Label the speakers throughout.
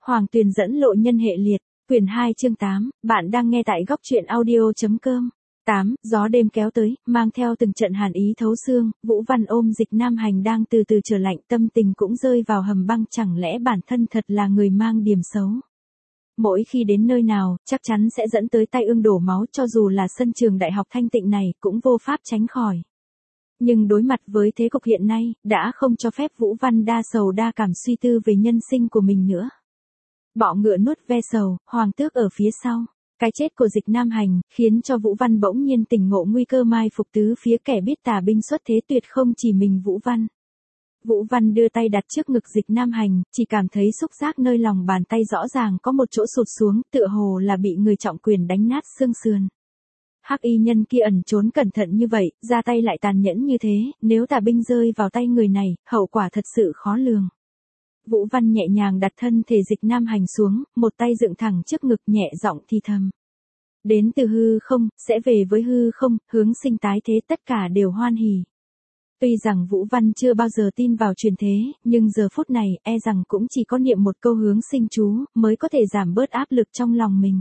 Speaker 1: Hoàng Tuyền dẫn lộ nhân hệ liệt, quyển 2 chương 8, bạn đang nghe tại góc truyện audio.com. 8. Gió đêm kéo tới, mang theo từng trận hàn ý thấu xương, Vũ Văn ôm Dịch Nam Hành đang từ từ trở lạnh, tâm tình cũng rơi vào hầm băng, chẳng lẽ bản thân thật là người mang điểm xấu. Mỗi khi đến nơi nào, chắc chắn sẽ dẫn tới tai ương đổ máu, cho dù là sân trường đại học thanh tịnh này, cũng vô pháp tránh khỏi. Nhưng đối mặt với thế cục hiện nay, đã không cho phép Vũ Văn đa sầu đa cảm suy tư về nhân sinh của mình nữa. Bọ ngựa nuốt ve sầu, hoàng tước ở phía sau. Cái chết của Dịch Nam Hành, khiến cho Vũ Văn bỗng nhiên tỉnh ngộ nguy cơ mai phục tứ phía, kẻ biết tà binh xuất thế tuyệt không chỉ mình Vũ Văn. Vũ Văn đưa tay đặt trước ngực Dịch Nam Hành, chỉ cảm thấy xúc giác nơi lòng bàn tay rõ ràng có một chỗ sụt xuống, tựa hồ là bị người trọng quyền đánh nát xương sườn. Hắc y nhân kia ẩn trốn cẩn thận như vậy, ra tay lại tàn nhẫn như thế, nếu tà binh rơi vào tay người này, hậu quả thật sự khó lường. Vũ Văn nhẹ nhàng đặt thân thể Dịch Nam Hành xuống, một tay dựng thẳng trước ngực, nhẹ giọng thì thầm. Đến từ hư không, sẽ về với hư không, hướng sinh tái thế, tất cả đều hoan hỉ. Tuy rằng Vũ Văn chưa bao giờ tin vào truyền thế, nhưng giờ phút này, e rằng cũng chỉ có niệm một câu hướng sinh chú, mới có thể giảm bớt áp lực trong lòng mình.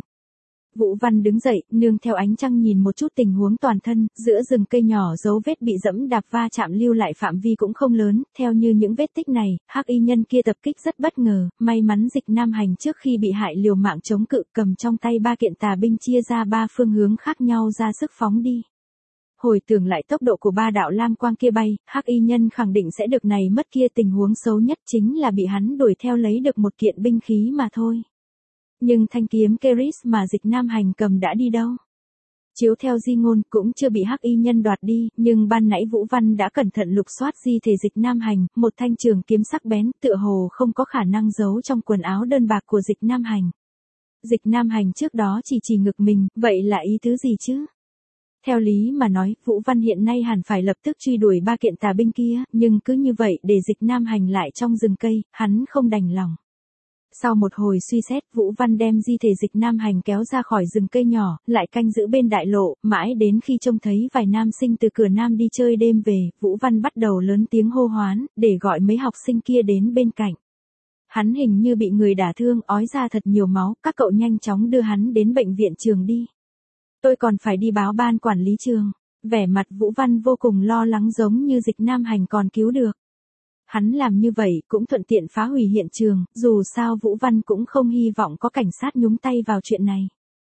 Speaker 1: Vũ Văn đứng dậy, nương theo ánh trăng nhìn một chút tình huống toàn thân, giữa rừng cây nhỏ dấu vết bị dẫm đạp va chạm lưu lại phạm vi cũng không lớn, theo như những vết tích này, hắc y nhân kia tập kích rất bất ngờ, may mắn Dịch Nam Hành trước khi bị hại liều mạng chống cự, cầm trong tay 3 kiện tà binh chia ra 3 phương hướng khác nhau ra sức phóng đi. Hồi tưởng lại tốc độ của 3 đạo lam quang kia bay, hắc y nhân khẳng định sẽ được này mất kia, tình huống xấu nhất chính là bị hắn đuổi theo lấy được một kiện binh khí mà thôi. Nhưng thanh kiếm Keris mà Dịch Nam Hành cầm đã đi đâu? Chiếu theo di ngôn cũng chưa bị hắc y nhân đoạt đi, nhưng ban nãy Vũ Văn đã cẩn thận lục soát di thể Dịch Nam Hành, một thanh trường kiếm sắc bén, tựa hồ không có khả năng giấu trong quần áo đơn bạc của Dịch Nam Hành. Dịch Nam Hành trước đó chỉ ngực mình, vậy là ý tứ gì chứ? Theo lý mà nói, Vũ Văn hiện nay hẳn phải lập tức truy đuổi 3 kiện tà binh kia, nhưng cứ như vậy để Dịch Nam Hành lại trong rừng cây, hắn không đành lòng. Sau một hồi suy xét, Vũ Văn đem di thể Dịch Nam Hành kéo ra khỏi rừng cây nhỏ, lại canh giữ bên đại lộ, mãi đến khi trông thấy vài nam sinh từ cửa nam đi chơi đêm về, Vũ Văn bắt đầu lớn tiếng hô hoán, để gọi mấy học sinh kia đến bên cạnh. Hắn hình như bị người đả thương, ói ra thật nhiều máu, các cậu nhanh chóng đưa hắn đến bệnh viện trường đi. Tôi còn phải đi báo ban quản lý trường. Vẻ mặt Vũ Văn vô cùng lo lắng, giống như Dịch Nam Hành còn cứu được. Hắn làm như vậy cũng thuận tiện phá hủy hiện trường, dù sao Vũ Văn cũng không hy vọng có cảnh sát nhúng tay vào chuyện này.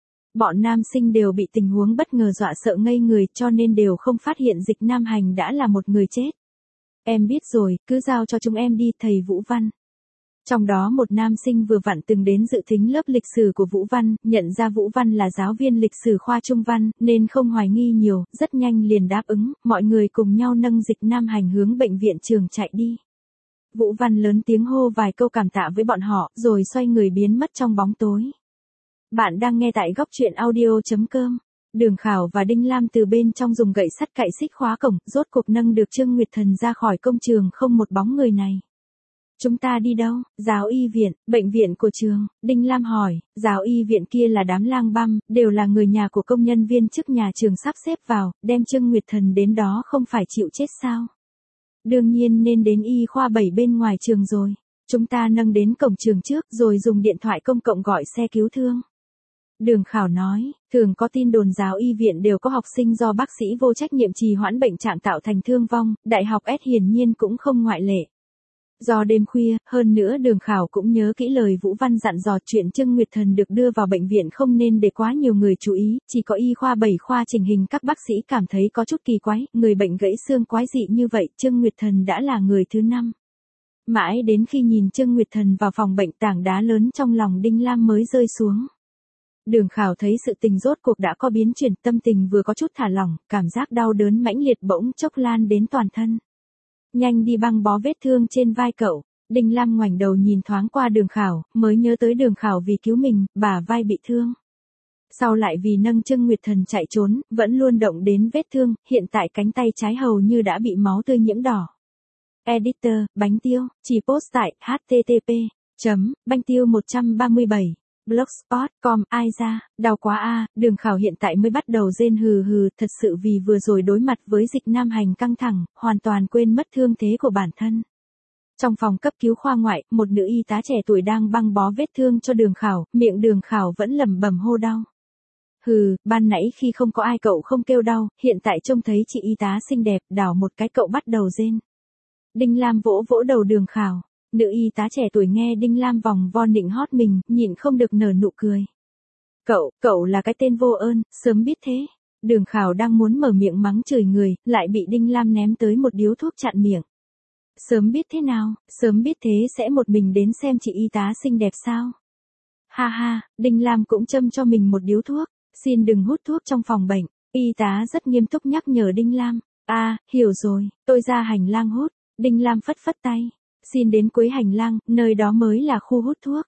Speaker 1: Bọn nam sinh đều bị tình huống bất ngờ dọa sợ ngây người, cho nên đều không phát hiện Dịch Nam Hành đã là một người chết. Em biết rồi, cứ giao cho chúng em đi, thầy Vũ Văn. Trong đó một nam sinh vừa vặn từng đến dự thính lớp lịch sử của Vũ Văn, nhận ra Vũ Văn là giáo viên lịch sử khoa Trung Văn, nên không hoài nghi nhiều, rất nhanh liền đáp ứng, mọi người cùng nhau nâng Dịch Nam Hành hướng bệnh viện trường chạy đi. Vũ Văn lớn tiếng hô vài câu cảm tạ với bọn họ, rồi xoay người biến mất trong bóng tối. Bạn đang nghe tại góc truyện audio.com. Đường Khảo và Đinh Lam từ bên trong dùng gậy sắt cạy xích khóa cổng, rốt cuộc nâng được Trương Nguyệt Thần ra khỏi công trường, không một bóng người này. Chúng ta đi đâu? Giáo y viện, bệnh viện của trường. Đinh Lam hỏi, giáo y viện kia là đám lang băm, đều là người nhà của công nhân viên chức nhà trường sắp xếp vào, đem Trương Nguyệt Thần đến đó không phải chịu chết sao? Đương nhiên nên đến y khoa 7 bên ngoài trường rồi. Chúng ta nâng đến cổng trường trước, rồi dùng điện thoại công cộng gọi xe cứu thương. Đường Khảo nói, thường có tin đồn giáo y viện đều có học sinh do bác sĩ vô trách nhiệm trì hoãn bệnh trạng tạo thành thương vong, đại học S hiển nhiên cũng không ngoại lệ. Do đêm khuya, hơn nữa Đường Khảo cũng nhớ kỹ lời Vũ Văn dặn dò, chuyện Trương Nguyệt Thần được đưa vào bệnh viện không nên để quá nhiều người chú ý, chỉ có y khoa 7 khoa chỉnh hình các bác sĩ cảm thấy có chút kỳ quái, người bệnh gãy xương quái dị như vậy, Trương Nguyệt Thần đã là người thứ 5. Mãi đến khi nhìn Trương Nguyệt Thần vào phòng bệnh, tảng đá lớn trong lòng Đinh Lam mới rơi xuống. Đường Khảo thấy sự tình rốt cuộc đã có biến chuyển, tâm tình vừa có chút thả lỏng, cảm giác đau đớn mãnh liệt bỗng chốc lan đến toàn thân. Nhanh đi băng bó vết thương trên vai cậu. Đinh Lam ngoảnh đầu nhìn thoáng qua Đường Khảo, mới nhớ tới Đường Khảo vì cứu mình, bả vai bị thương. Sau lại vì nâng Trương Nguyệt Thần chạy trốn, vẫn luôn động đến vết thương, hiện tại cánh tay trái hầu như đã bị máu tươi nhiễm đỏ. Editor, Bánh Tiêu, chỉ post tại http://bangtiêu137. Blogspot.com. Ai ra, đau quá a. Đường Khảo hiện tại mới bắt đầu rên hừ hừ, thật sự vì vừa rồi đối mặt với Dịch Nam Hành căng thẳng, hoàn toàn quên mất thương thế của bản thân. Trong phòng cấp cứu khoa ngoại, một nữ y tá trẻ tuổi đang băng bó vết thương cho Đường Khảo, miệng Đường Khảo vẫn lẩm bẩm hô đau. Hừ, ban nãy khi không có ai cậu không kêu đau, hiện tại trông thấy chị y tá xinh đẹp, đảo một cái cậu bắt đầu rên. Đinh Lam vỗ vỗ đầu Đường Khảo. Nữ y tá trẻ tuổi nghe Đinh Lam vòng vo nịnh hót mình, nhịn không được nở nụ cười. Cậu là cái tên vô ơn, sớm biết thế. Đường Khảo đang muốn mở miệng mắng chửi người, lại bị Đinh Lam ném tới một điếu thuốc chặn miệng. Sớm biết thế nào, sớm biết thế sẽ một mình đến xem chị y tá xinh đẹp sao? Ha ha, Đinh Lam cũng châm cho mình một điếu thuốc, xin đừng hút thuốc trong phòng bệnh. Y tá rất nghiêm túc nhắc nhở Đinh Lam. Hiểu rồi, tôi ra hành lang hút. Đinh Lam phất phất tay. Xin đến cuối hành lang, nơi đó mới là khu hút thuốc.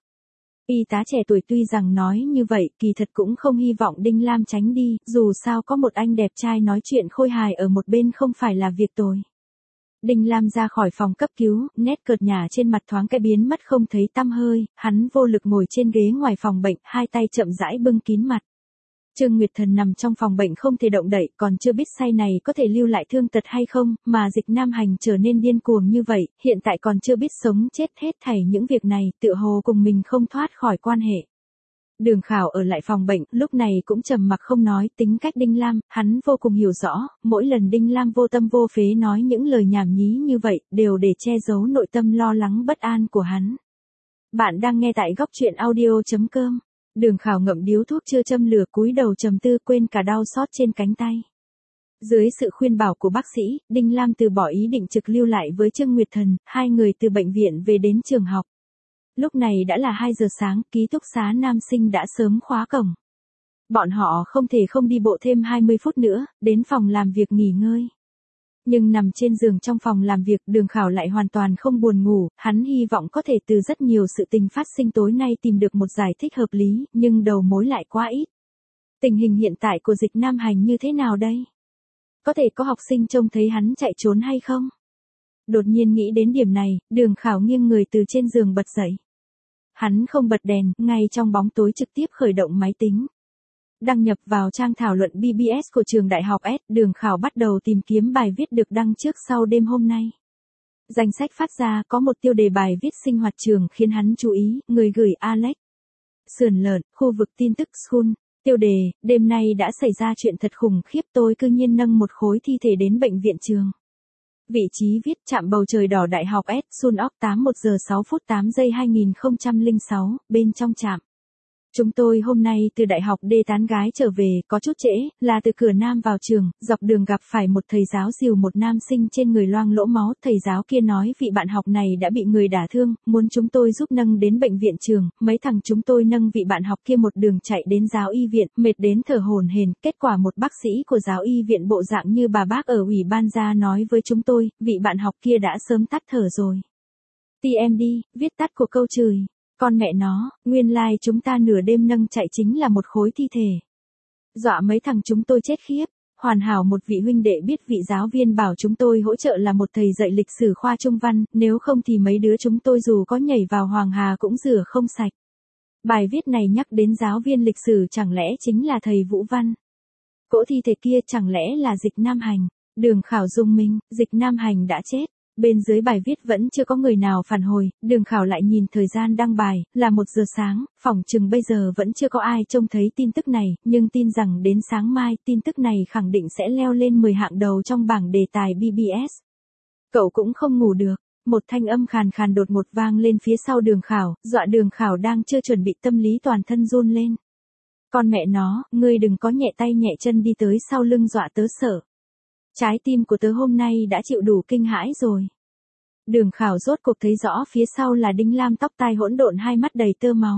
Speaker 1: Y tá trẻ tuổi tuy rằng nói như vậy, kỳ thật cũng không hy vọng Đinh Lam tránh đi, dù sao có một anh đẹp trai nói chuyện khôi hài ở một bên không phải là việc tồi. Đinh Lam ra khỏi phòng cấp cứu, nét cợt nhả trên mặt thoáng cái biến mất không thấy tăm hơi, hắn vô lực ngồi trên ghế ngoài phòng bệnh, hai tay chậm rãi bưng kín mặt. Trương Nguyệt Thần nằm trong phòng bệnh không thể động đậy, còn chưa biết say này có thể lưu lại thương tật hay không, mà Dịch Nam Hành trở nên điên cuồng như vậy, hiện tại còn chưa biết sống chết, hết thảy những việc này, tựa hồ cùng mình không thoát khỏi quan hệ. Đường Khảo ở lại phòng bệnh, lúc này cũng trầm mặc không nói, tính cách Đinh Lam, hắn vô cùng hiểu rõ, mỗi lần Đinh Lam vô tâm vô phế nói những lời nhảm nhí như vậy, đều để che giấu nội tâm lo lắng bất an của hắn. Bạn đang nghe tại góc truyện audio.com. Đường Khảo ngậm điếu thuốc chưa châm lửa, cúi đầu trầm tư, quên cả đau xót trên cánh tay. Dưới sự khuyên bảo của bác sĩ, Đinh Lam từ bỏ ý định trực lưu lại với Trương Nguyệt Thần, hai người từ bệnh viện về đến trường học. Lúc này đã là 2 giờ sáng, ký túc xá nam sinh đã sớm khóa cổng. Bọn họ không thể không đi bộ thêm 20 phút nữa, đến phòng làm việc nghỉ ngơi. Nhưng nằm trên giường trong phòng làm việc, Đường Khảo lại hoàn toàn không buồn ngủ, hắn hy vọng có thể từ rất nhiều sự tình phát sinh tối nay tìm được một giải thích hợp lý, nhưng đầu mối lại quá ít. Tình hình hiện tại của Dịch Nam Hành như thế nào đây? Có thể có học sinh trông thấy hắn chạy trốn hay không? Đột nhiên nghĩ đến điểm này, Đường Khảo nghiêng người từ trên giường bật dậy. Hắn không bật đèn, ngay trong bóng tối trực tiếp khởi động máy tính. Đăng nhập vào trang thảo luận BBS của trường đại học S, Đường Khảo bắt đầu tìm kiếm bài viết được đăng trước sau đêm hôm nay. Danh sách phát ra có một tiêu đề bài viết sinh hoạt trường khiến hắn chú ý, người gửi Alex. Sườn lợn, khu vực tin tức School. Tiêu đề, đêm nay đã xảy ra chuyện thật khủng khiếp, tôi cư nhiên nâng một khối thi thể đến bệnh viện trường. Vị trí viết trạm bầu trời đỏ đại học S, Sun Ok 81 giờ 6 phút 8 giây 2006, bên trong trạm. Chúng tôi hôm nay từ đại học D tán gái trở về, có chút trễ, là từ cửa nam vào trường, dọc đường gặp phải một thầy giáo dìu một nam sinh trên người loang lỗ máu, thầy giáo kia nói vị bạn học này đã bị người đả thương, muốn chúng tôi giúp nâng đến bệnh viện trường, mấy thằng chúng tôi nâng vị bạn học kia một đường chạy đến giáo y viện, mệt đến thở hổn hển, kết quả một bác sĩ của giáo y viện bộ dạng như bà bác ở ủy ban ra nói với chúng tôi, vị bạn học kia đã sớm tắt thở rồi. TMD, viết tắt của câu chửi. Con mẹ nó, nguyên lai chúng ta nửa đêm nâng chạy chính là một khối thi thể. Dọa mấy thằng chúng tôi chết khiếp. Hoàn hảo một vị huynh đệ biết vị giáo viên bảo chúng tôi hỗ trợ là một thầy dạy lịch sử khoa Trung Văn, nếu không thì mấy đứa chúng tôi dù có nhảy vào Hoàng Hà cũng rửa không sạch. Bài viết này nhắc đến giáo viên lịch sử chẳng lẽ chính là thầy Vũ Văn. Cỗ thi thể kia chẳng lẽ là Dịch Nam Hành. Đường Khảo rung mình, Dịch Nam Hành đã chết. Bên dưới bài viết vẫn chưa có người nào phản hồi, Đường Khảo lại nhìn thời gian đăng bài, là 1 giờ sáng, phỏng chừng bây giờ vẫn chưa có ai trông thấy tin tức này, nhưng tin rằng đến sáng mai, tin tức này khẳng định sẽ leo lên 10 hạng đầu trong bảng đề tài BBS. Cậu cũng không ngủ được, một thanh âm khàn khàn đột ngột vang lên phía sau Đường Khảo, dọa Đường Khảo đang chưa chuẩn bị tâm lý toàn thân run lên. Con mẹ nó, ngươi đừng có nhẹ tay nhẹ chân đi tới sau lưng dọa tớ sợ. Trái tim của tớ hôm nay đã chịu đủ kinh hãi rồi. Đường Khảo rốt cuộc thấy rõ phía sau là Đinh Lam, tóc tai hỗn độn, hai mắt đầy tơ máu.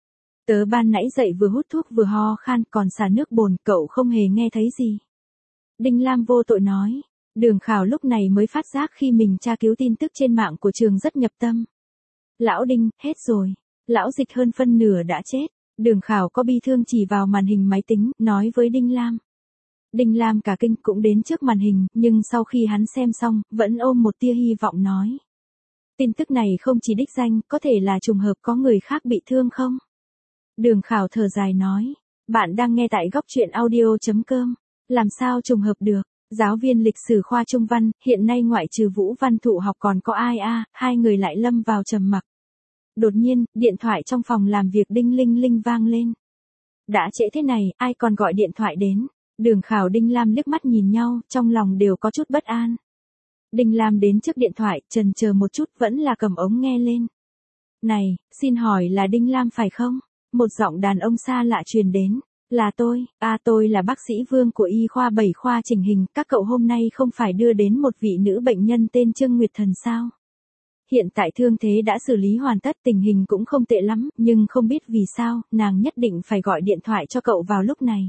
Speaker 1: Tớ ban nãy dậy vừa hút thuốc vừa ho khan còn xả nước bồn, cậu không hề nghe thấy gì. Đinh Lam vô tội nói. Đường Khảo lúc này mới phát giác khi mình tra cứu tin tức trên mạng của trường rất nhập tâm. Lão Đinh, hết rồi. Lão Dịch hơn phân nửa đã chết. Đường Khảo có bi thương chỉ vào màn hình máy tính, nói với Đinh Lam. Đinh Lam cả kinh cũng đến trước màn hình, nhưng sau khi hắn xem xong, vẫn ôm một tia hy vọng nói. Tin tức này không chỉ đích danh, có thể là trùng hợp có người khác bị thương không? Đường Khảo thở dài nói. Bạn đang nghe tại góc truyện audio.com. Làm sao trùng hợp được? Giáo viên lịch sử khoa Trung Văn, hiện nay ngoại trừ Vũ Văn Thụ học còn có ai a? Hai người lại lâm vào trầm mặc. Đột nhiên, điện thoại trong phòng làm việc đinh linh linh vang lên. Đã trễ thế này, ai còn gọi điện thoại đến? Đường Khảo Đinh Lam liếc mắt nhìn nhau, trong lòng đều có chút bất an. Đinh Lam đến trước điện thoại, chần chờ một chút vẫn là cầm ống nghe lên. Này, xin hỏi là Đinh Lam phải không? Một giọng đàn ông xa lạ truyền đến. Là tôi, tôi là bác sĩ Vương của y khoa 7 khoa chỉnh hình, các cậu hôm nay không phải đưa đến một vị nữ bệnh nhân tên Trương Nguyệt Thần sao? Hiện tại thương thế đã xử lý hoàn tất, tình hình cũng không tệ lắm, nhưng không biết vì sao, nàng nhất định phải gọi điện thoại cho cậu vào lúc này.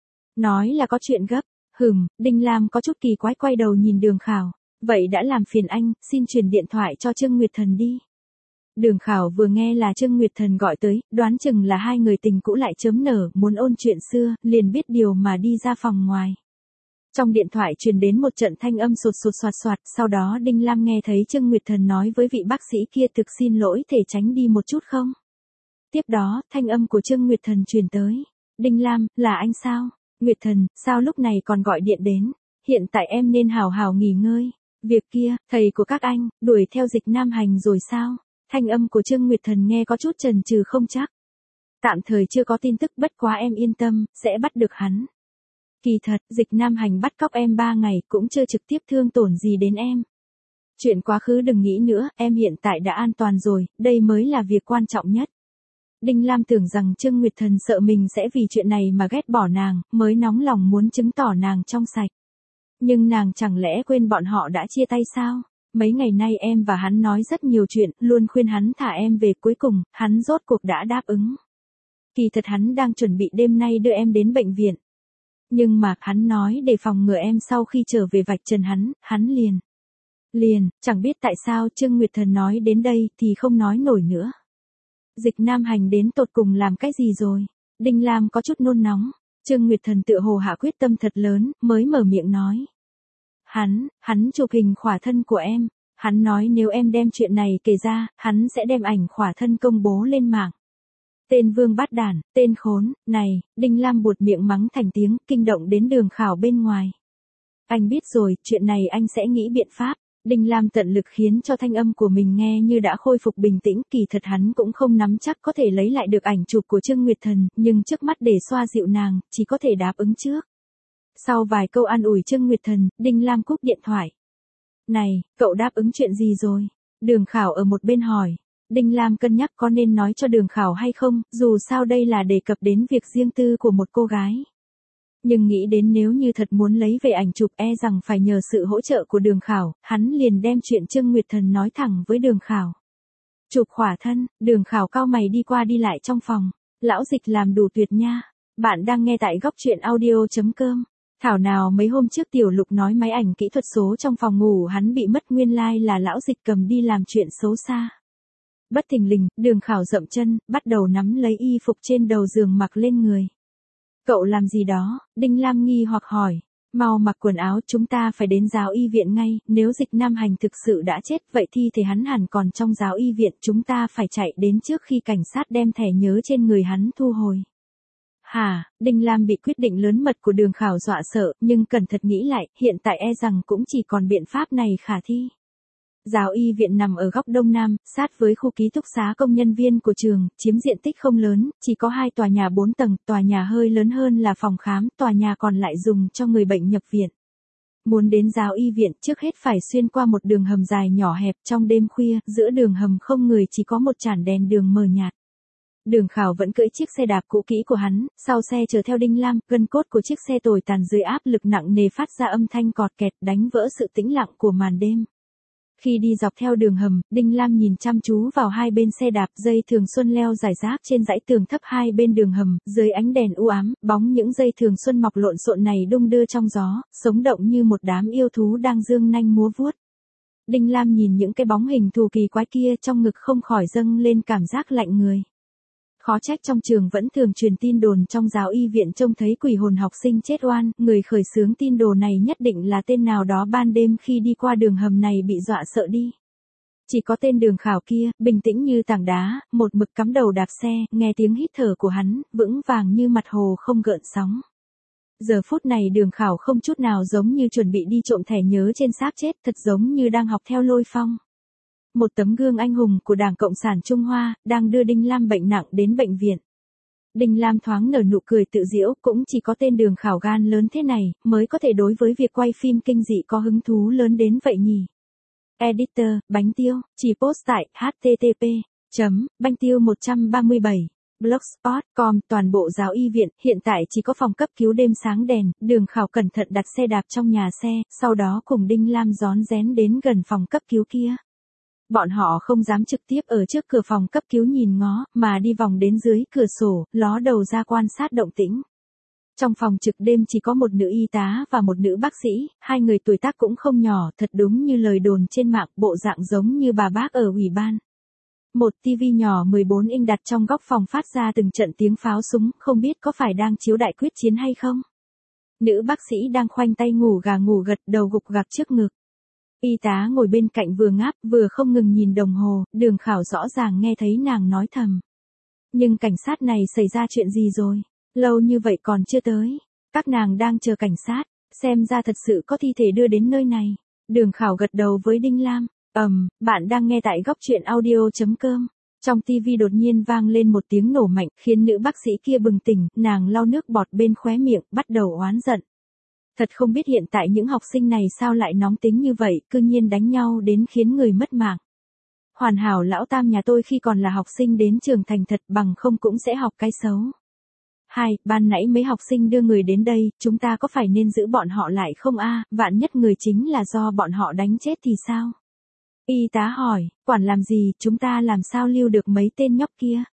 Speaker 1: Nói là có chuyện gấp, Đinh Lam có chút kỳ quái quay đầu nhìn Đường Khảo. Vậy đã làm phiền anh, xin truyền điện thoại cho Trương Nguyệt Thần đi. Đường Khảo vừa nghe là Trương Nguyệt Thần gọi tới, đoán chừng là hai người tình cũ lại chớm nở, muốn ôn chuyện xưa, liền biết điều mà đi ra phòng ngoài. Trong điện thoại truyền đến một trận thanh âm sột sột soạt soạt, sau đó Đinh Lam nghe thấy Trương Nguyệt Thần nói với vị bác sĩ kia thực xin lỗi thể tránh đi một chút không? Tiếp đó, thanh âm của Trương Nguyệt Thần truyền tới. Đinh Lam, là anh sao? Nguyệt Thần, sao lúc này còn gọi điện đến? Hiện tại em nên hào hào nghỉ ngơi. Việc kia, thầy của các anh, đuổi theo Dịch Nam Hành rồi sao? Thanh âm của Trương Nguyệt Thần nghe có chút chần chừ không chắc. Tạm thời chưa có tin tức, bất quá em yên tâm, sẽ bắt được hắn. Kỳ thật, Dịch Nam Hành bắt cóc em 3 ngày cũng chưa trực tiếp thương tổn gì đến em. Chuyện quá khứ đừng nghĩ nữa, em hiện tại đã an toàn rồi, đây mới là việc quan trọng nhất. Đinh Lam tưởng rằng Trương Nguyệt Thần sợ mình sẽ vì chuyện này mà ghét bỏ nàng, mới nóng lòng muốn chứng tỏ nàng trong sạch. Nhưng nàng chẳng lẽ quên bọn họ đã chia tay sao? Mấy ngày nay em và hắn nói rất nhiều chuyện, luôn khuyên hắn thả em về, cuối cùng, hắn rốt cuộc đã đáp ứng. Kỳ thật hắn đang chuẩn bị đêm nay đưa em đến bệnh viện. Nhưng mà, hắn nói để phòng ngừa em sau khi trở về vạch trần hắn liền, chẳng biết tại sao Trương Nguyệt Thần nói đến đây thì không nói nổi nữa. Dịch Nam Hành đến tột cùng làm cái gì rồi? Đinh Lam có chút nôn nóng. Trương Nguyệt Thần tựa hồ hạ quyết tâm thật lớn, mới mở miệng nói. Hắn chụp hình khỏa thân của em. Hắn nói nếu em đem chuyện này kể ra, hắn sẽ đem ảnh khỏa thân công bố lên mạng. Tên vương bát đản, tên khốn, này, Đinh Lam buột miệng mắng thành tiếng, kinh động đến Đường Khảo bên ngoài. Anh biết rồi, chuyện này anh sẽ nghĩ biện pháp. Đinh Lam tận lực khiến cho thanh âm của mình nghe như đã khôi phục bình tĩnh, kỳ thật hắn cũng không nắm chắc có thể lấy lại được ảnh chụp của Trương Nguyệt Thần, nhưng trước mắt để xoa dịu nàng, chỉ có thể đáp ứng trước. Sau vài câu an ủi Trương Nguyệt Thần, Đinh Lam cúp điện thoại. Này, cậu đáp ứng chuyện gì rồi? Đường Khảo ở một bên hỏi. Đinh Lam cân nhắc có nên nói cho Đường Khảo hay không, dù sao đây là đề cập đến việc riêng tư của một cô gái. Nhưng nghĩ đến nếu như thật muốn lấy về ảnh chụp rằng phải nhờ sự hỗ trợ của Đường Khảo, hắn liền đem chuyện Trương Nguyệt Thần nói thẳng với Đường Khảo. Chụp khỏa thân, Đường Khảo cau mày đi qua đi lại trong phòng. Lão Dịch làm đủ tuyệt nha. Bạn đang nghe tại góc truyện audio.com. Thảo nào mấy hôm trước Tiểu Lục nói máy ảnh kỹ thuật số trong phòng ngủ hắn bị mất, nguyên lai là Lão Dịch cầm đi làm chuyện xấu xa. Bất thình lình, Đường Khảo dậm chân, bắt đầu nắm lấy y phục trên đầu giường mặc lên người. Cậu làm gì đó? Đinh Lam nghi hoặc hỏi. Mau mặc quần áo, chúng ta phải đến giáo y viện ngay, nếu Dịch Nam Hành thực sự đã chết, vậy thi thể hắn hẳn còn trong giáo y viện, chúng ta phải chạy đến trước khi cảnh sát đem thẻ nhớ trên người hắn thu hồi. Hả? Đinh Lam bị quyết định lớn mật của Đường Khảo dọa sợ, nhưng cẩn thận nghĩ lại, hiện tại rằng cũng chỉ còn biện pháp này khả thi. Giáo y viện nằm ở góc đông nam, sát với khu ký túc xá công nhân viên của trường, chiếm diện tích không lớn, chỉ có 2 tòa nhà 4 tầng, tòa nhà hơi lớn hơn là phòng khám, tòa nhà còn lại dùng cho người bệnh nhập viện. Muốn đến giáo y viện trước hết phải xuyên qua một đường hầm dài nhỏ hẹp, trong đêm khuya, giữa đường hầm không người chỉ có một chản đèn đường mờ nhạt. Đường Khảo vẫn cưỡi chiếc xe đạp cũ kỹ của hắn, sau xe chở theo Đinh Lam, gân cốt của chiếc xe tồi tàn dưới áp lực nặng nề phát ra âm thanh cọt kẹt đánh vỡ sự tĩnh lặng của màn đêm. Khi đi dọc theo đường hầm, Đinh Lam nhìn chăm chú vào hai bên xe đạp, dây thường xuân leo rải rác trên dãy tường thấp hai bên đường hầm, dưới ánh đèn u ám, bóng những dây thường xuân mọc lộn xộn này đung đưa trong gió, sống động như một đám yêu thú đang dương nanh múa vuốt. Đinh Lam nhìn những cái bóng hình thù kỳ quái kia, trong ngực không khỏi dâng lên cảm giác lạnh người. Khó trách trong trường vẫn thường truyền tin đồn trong giáo y viện trông thấy quỷ hồn học sinh chết oan, người khởi xướng tin đồn này nhất định là tên nào đó ban đêm khi đi qua đường hầm này bị dọa sợ đi. Chỉ có tên Đường Khảo kia, bình tĩnh như tảng đá, một mực cắm đầu đạp xe, nghe tiếng hít thở của hắn, vững vàng như mặt hồ không gợn sóng. Giờ phút này Đường Khảo không chút nào giống như chuẩn bị đi trộm thẻ nhớ trên xác chết, thật giống như đang học theo Lôi Phong. Một tấm gương anh hùng của Đảng Cộng sản Trung Hoa, đang đưa Đinh Lam bệnh nặng đến bệnh viện. Đinh Lam thoáng nở nụ cười tự giễu, cũng chỉ có tên Đường Khảo gan lớn thế này, mới có thể đối với việc quay phim kinh dị có hứng thú lớn đến vậy nhỉ. Editor, Bánh Tiêu, chỉ post tại http://banh tiêu 137. Blogspot.com. Toàn bộ giáo y viện, hiện tại chỉ có phòng cấp cứu đêm sáng đèn. Đường Khảo cẩn thận đặt xe đạp trong nhà xe, sau đó cùng Đinh Lam rón rén đến gần phòng cấp cứu kia. Bọn họ không dám trực tiếp ở trước cửa phòng cấp cứu nhìn ngó, mà đi vòng đến dưới cửa sổ, ló đầu ra quan sát động tĩnh. Trong phòng trực đêm chỉ có một nữ y tá và một nữ bác sĩ, hai người tuổi tác cũng không nhỏ, thật đúng như lời đồn trên mạng, bộ dạng giống như bà bác ở ủy ban. Một tivi nhỏ 14 inch đặt trong góc phòng phát ra từng trận tiếng pháo súng, không biết có phải đang chiếu đại quyết chiến hay không. Nữ bác sĩ đang khoanh tay ngủ gà ngủ gật, đầu gục gặc trước ngực. Y tá ngồi bên cạnh vừa ngáp vừa không ngừng nhìn đồng hồ, Đường Khảo rõ ràng nghe thấy nàng nói thầm. Nhưng cảnh sát này xảy ra chuyện gì rồi? Lâu như vậy còn chưa tới. Các nàng đang chờ cảnh sát, xem ra thật sự có thi thể đưa đến nơi này. Đường Khảo gật đầu với Đinh Lam. Bạn đang nghe tại góc truyện audio.com. Trong tivi đột nhiên vang lên một tiếng nổ mạnh, khiến nữ bác sĩ kia bừng tỉnh, nàng lau nước bọt bên khóe miệng, bắt đầu oán giận. Thật không biết hiện tại những học sinh này sao lại nóng tính như vậy, cư nhiên đánh nhau đến khiến người mất mạng. Hoàn hảo lão tam nhà tôi khi còn là học sinh đến trường thành thật, bằng không cũng sẽ học cái xấu. Ban nãy mấy học sinh đưa người đến đây, chúng ta có phải nên giữ bọn họ lại không vạn nhất người chính là do bọn họ đánh chết thì sao? Y tá hỏi, quản làm gì, chúng ta làm sao lưu được mấy tên nhóc kia?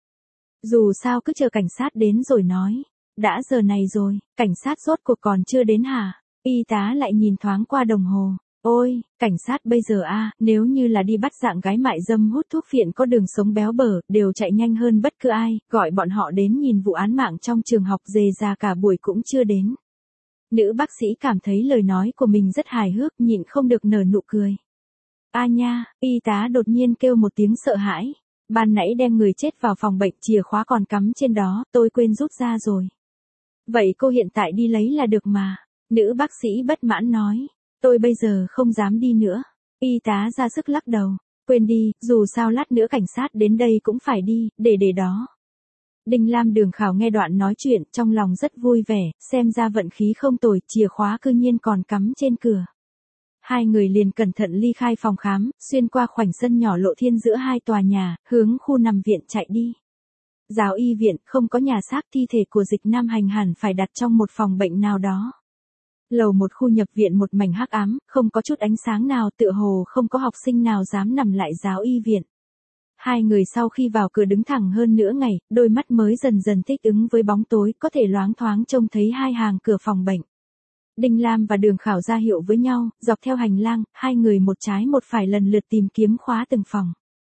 Speaker 1: Dù sao cứ chờ cảnh sát đến rồi nói. Đã giờ này rồi, cảnh sát rốt cuộc còn chưa đến hả? Y tá lại nhìn thoáng qua đồng hồ. Ôi, cảnh sát bây giờ nếu như là đi bắt dạng gái mại dâm hút thuốc phiện có đường sống béo bở, đều chạy nhanh hơn bất cứ ai, gọi bọn họ đến nhìn vụ án mạng trong trường học dề ra cả buổi cũng chưa đến. Nữ bác sĩ cảm thấy lời nói của mình rất hài hước, nhịn không được nở nụ cười. Nha, y tá đột nhiên kêu một tiếng sợ hãi. Ban nãy đem người chết vào phòng bệnh, chìa khóa còn cắm trên đó, tôi quên rút ra rồi. Vậy cô hiện tại đi lấy là được mà. Nữ bác sĩ bất mãn nói. Tôi bây giờ không dám đi nữa. Y tá ra sức lắc đầu. Quên đi, dù sao lát nữa cảnh sát đến đây cũng phải đi, để đó. Đinh Lam Đường Khảo nghe đoạn nói chuyện, trong lòng rất vui vẻ, xem ra vận khí không tồi, chìa khóa cư nhiên còn cắm trên cửa. Hai người liền cẩn thận ly khai phòng khám, xuyên qua khoảnh sân nhỏ lộ thiên giữa hai tòa nhà, hướng khu nằm viện chạy đi. Giáo y viện không có nhà xác, thi thể của Dịch Nam Hành hẳn phải đặt trong một phòng bệnh nào đó. Lầu một khu nhập viện một mảnh hắc ám, không có chút ánh sáng nào, tựa hồ không có học sinh nào dám nằm lại giáo y viện. Hai người sau khi vào cửa đứng thẳng hơn nửa ngày, đôi mắt mới dần dần thích ứng với bóng tối, có thể loáng thoáng trông thấy hai hàng cửa phòng bệnh. Đinh Lam và Đường Khảo ra hiệu với nhau, dọc theo hành lang, hai người một trái một phải lần lượt tìm kiếm khóa từng phòng.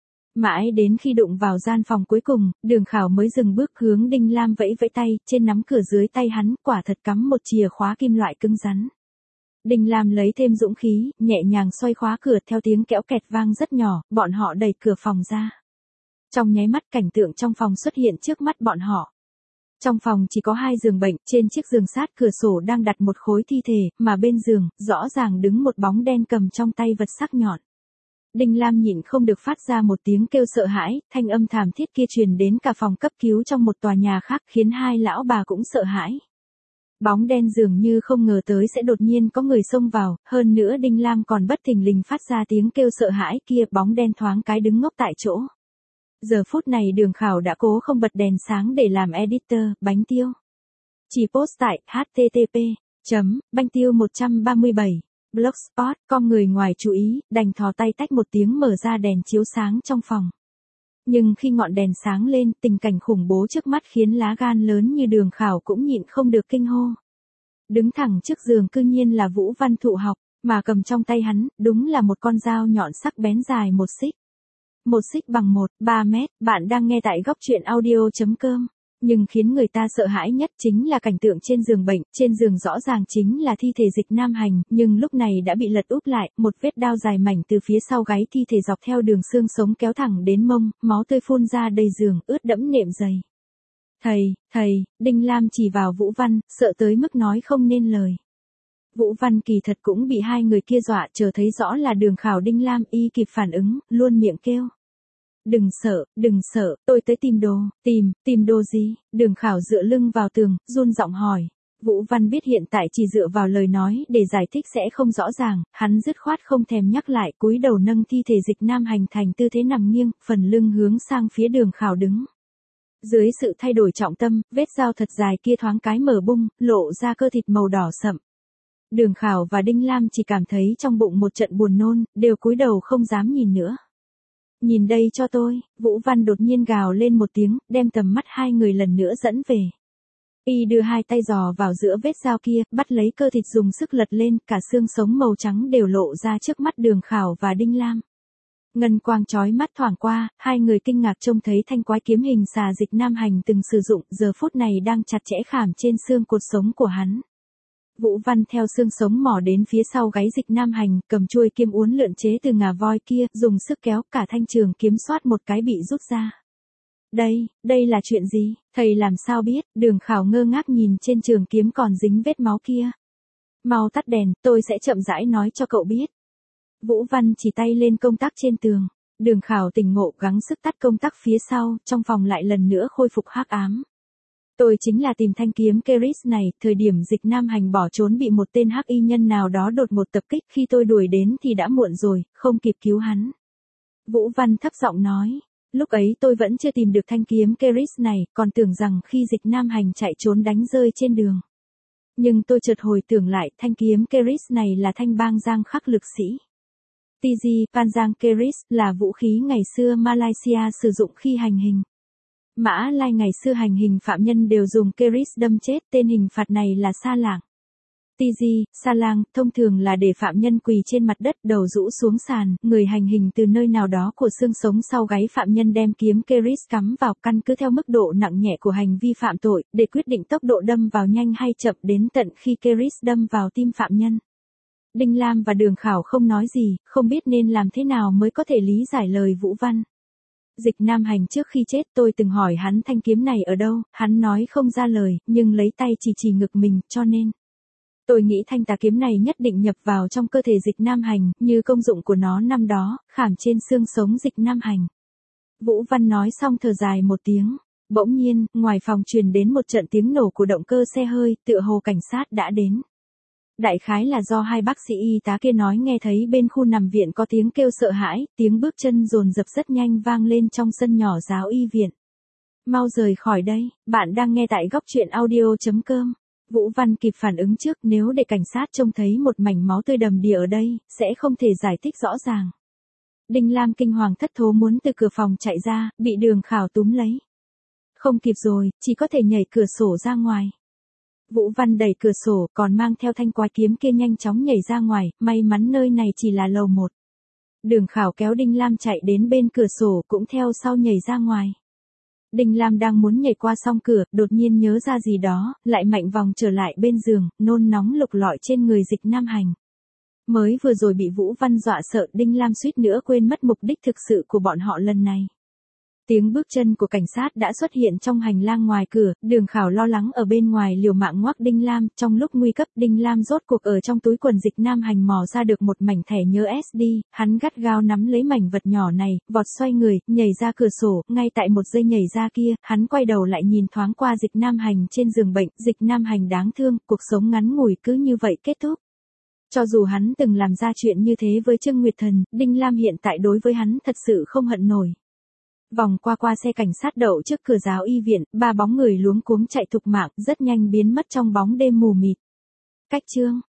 Speaker 1: Mãi đến khi đụng vào gian phòng cuối cùng, Đường Khảo mới dừng bước hướng Đinh Lam vẫy vẫy tay, trên nắm cửa dưới tay hắn, quả thật cắm một chìa khóa kim loại cứng rắn. Đinh Lam lấy thêm dũng khí, nhẹ nhàng xoay khóa cửa, theo tiếng kẽo kẹt vang rất nhỏ, bọn họ đẩy cửa phòng ra. Trong nháy mắt cảnh tượng trong phòng xuất hiện trước mắt bọn họ. Trong phòng chỉ có hai giường bệnh, trên chiếc giường sát cửa sổ đang đặt một khối thi thể, mà bên giường, rõ ràng đứng một bóng đen cầm trong tay vật sắc nhọn. Đinh Lam nhịn không được phát ra một tiếng kêu sợ hãi, thanh âm thảm thiết kia truyền đến cả phòng cấp cứu trong một tòa nhà khác, khiến hai lão bà cũng sợ hãi. Bóng đen dường như không ngờ tới sẽ đột nhiên có người xông vào, hơn nữa Đinh Lam còn bất thình lình phát ra tiếng kêu sợ hãi kia, bóng đen thoáng cái đứng ngốc tại chỗ. Giờ phút này Đường Khảo đã cố không bật đèn sáng để làm editor, Bánh Tiêu. Chỉ post tại http://banh tiêu 137. Blogspot.com. Người ngoài chú ý, đành thò tay tách một tiếng mở ra đèn chiếu sáng trong phòng. Nhưng khi ngọn đèn sáng lên, tình cảnh khủng bố trước mắt khiến lá gan lớn như Đường Khảo cũng nhịn không được kinh hô. Đứng thẳng trước giường cư nhiên là Vũ Văn Thụ Học, mà cầm trong tay hắn, đúng là một con dao nhọn sắc bén dài 1 xích. 1 xích bằng 1,3 mét, bạn đang nghe tại góc truyện audio.com. Nhưng khiến người ta sợ hãi nhất chính là cảnh tượng trên giường bệnh, trên giường rõ ràng chính là thi thể Dịch Nam Hành, nhưng lúc này đã bị lật úp lại, một vết đao dài mảnh từ phía sau gáy thi thể dọc theo đường xương sống kéo thẳng đến mông, máu tươi phun ra đầy giường, ướt đẫm nệm giày. Thầy, Đinh Lam chỉ vào Vũ Văn, sợ tới mức nói không nên lời. Vũ Văn kỳ thật cũng bị hai người kia dọa, chờ thấy rõ là Đường Khảo Đinh Lam y kịp phản ứng, luôn miệng kêu. Đừng sợ, tôi tới tìm đồ, tìm đồ gì? Đường Khảo dựa lưng vào tường, run giọng hỏi. Vũ Văn biết hiện tại chỉ dựa vào lời nói để giải thích sẽ không rõ ràng, hắn dứt khoát không thèm nhắc lại, cúi đầu nâng thi thể Dịch Nam Hành thành tư thế nằm nghiêng, phần lưng hướng sang phía Đường Khảo đứng. Dưới sự thay đổi trọng tâm, vết dao thật dài kia thoáng cái mở bung, lộ ra cơ thịt màu đỏ sậm. Đường Khảo và Đinh Lam chỉ cảm thấy trong bụng một trận buồn nôn, đều cúi đầu không dám nhìn nữa. Nhìn đây cho tôi, Vũ Văn đột nhiên gào lên một tiếng, đem tầm mắt hai người lần nữa dẫn về. Y đưa hai tay giò vào giữa vết dao kia, bắt lấy cơ thịt dùng sức lật lên, cả xương sống màu trắng đều lộ ra trước mắt Đường Khảo và Đinh Lam. Ngân quang chói mắt thoảng qua, hai người kinh ngạc trông thấy thanh quái kiếm hình xà Dịch Nam Hành từng sử dụng, giờ phút này đang chặt chẽ khảm trên xương cột sống của hắn. Vũ Văn theo xương sống mò đến phía sau gáy Dịch Nam Hành, cầm chuôi kiếm uốn lượn chế từ ngà voi kia, dùng sức kéo, cả thanh trường kiếm xoát một cái bị rút ra. Đây là chuyện gì? Thầy làm sao biết? Đường Khảo ngơ ngác nhìn trên trường kiếm còn dính vết máu kia. Mau tắt đèn, tôi sẽ chậm rãi nói cho cậu biết. Vũ Văn chỉ tay lên công tắc trên tường. Đường Khảo tỉnh ngộ gắng sức tắt công tắc phía sau, trong phòng lại lần nữa khôi phục hắc ám. Tôi chính là tìm thanh kiếm Keris này, thời điểm Dịch Nam Hành bỏ trốn bị một tên hắc y nhân nào đó đột ngột tập kích, khi tôi đuổi đến thì đã muộn rồi, không kịp cứu hắn. Vũ Văn thấp giọng nói, lúc ấy tôi vẫn chưa tìm được thanh kiếm Keris này, còn tưởng rằng khi Dịch Nam Hành chạy trốn đánh rơi trên đường. Nhưng tôi chợt hồi tưởng lại, thanh kiếm Keris này là thanh bang giang khắc lực sĩ. Tiji Panjang Keris là vũ khí ngày xưa Malaysia sử dụng khi hành hình. Mã Lai ngày xưa hành hình phạm nhân đều dùng Keris đâm chết, tên hình phạt này là sa lạng. Tiji, sa lang, thông thường là để phạm nhân quỳ trên mặt đất, đầu rũ xuống sàn, người hành hình từ nơi nào đó của xương sống sau gáy phạm nhân đem kiếm Keris cắm vào, căn cứ theo mức độ nặng nhẹ của hành vi phạm tội, để quyết định tốc độ đâm vào nhanh hay chậm đến tận khi Keris đâm vào tim phạm nhân. Đinh Lam và Đường Khảo không nói gì, không biết nên làm thế nào mới có thể lý giải lời Vũ Văn. Dịch Nam Hành trước khi chết tôi từng hỏi hắn thanh kiếm này ở đâu, hắn nói không ra lời, nhưng lấy tay chỉ ngực mình, cho nên. Tôi nghĩ thanh tà kiếm này nhất định nhập vào trong cơ thể Dịch Nam Hành, như công dụng của nó năm đó, khảm trên xương sống Dịch Nam Hành. Vũ Văn nói xong thở dài một tiếng. Bỗng nhiên, ngoài phòng truyền đến một trận tiếng nổ của động cơ xe hơi, tựa hồ cảnh sát đã đến. Đại khái là do hai bác sĩ y tá kia nói nghe thấy bên khu nằm viện có tiếng kêu sợ hãi, tiếng bước chân dồn dập rất nhanh vang lên trong sân nhỏ giáo y viện. Mau rời khỏi đây, bạn đang nghe tại góc truyện audio.com. Vũ Văn kịp phản ứng trước, nếu để cảnh sát trông thấy một mảnh máu tươi đầm đìa ở đây, sẽ không thể giải thích rõ ràng. Đinh Lam kinh hoàng thất thố muốn từ cửa phòng chạy ra, bị Đường Khảo túm lấy. Không kịp rồi, chỉ có thể nhảy cửa sổ ra ngoài. Vũ Văn đẩy cửa sổ, còn mang theo thanh quái kiếm kia nhanh chóng nhảy ra ngoài, may mắn nơi này chỉ là lầu 1. Đường Khảo kéo Đinh Lam chạy đến bên cửa sổ, cũng theo sau nhảy ra ngoài. Đinh Lam đang muốn nhảy qua song cửa, đột nhiên nhớ ra gì đó, lại mạnh vòng trở lại bên giường, nôn nóng lục lọi trên người Dịch Nam Hành. Mới vừa rồi bị Vũ Văn dọa sợ, Đinh Lam suýt nữa quên mất mục đích thực sự của bọn họ lần này. Tiếng bước chân của cảnh sát đã xuất hiện trong hành lang ngoài cửa, Đường Khảo lo lắng ở bên ngoài liều mạng ngoắc Đinh Lam, trong lúc nguy cấp Đinh Lam rốt cuộc ở trong túi quần Dịch Nam Hành mò ra được một mảnh thẻ nhớ SD, hắn gắt gao nắm lấy mảnh vật nhỏ này, vọt xoay người, nhảy ra cửa sổ, ngay tại một giây nhảy ra kia, hắn quay đầu lại nhìn thoáng qua Dịch Nam Hành trên giường bệnh, Dịch Nam Hành đáng thương, cuộc sống ngắn ngủi cứ như vậy kết thúc. Cho dù hắn từng làm ra chuyện như thế với Trương Nguyệt Thần, Đinh Lam hiện tại đối với hắn thật sự không hận nổi. Vòng qua xe cảnh sát đậu trước cửa giáo y viện, ba bóng người luống cuống chạy thục mạng, rất nhanh biến mất trong bóng đêm mù mịt. Cách chương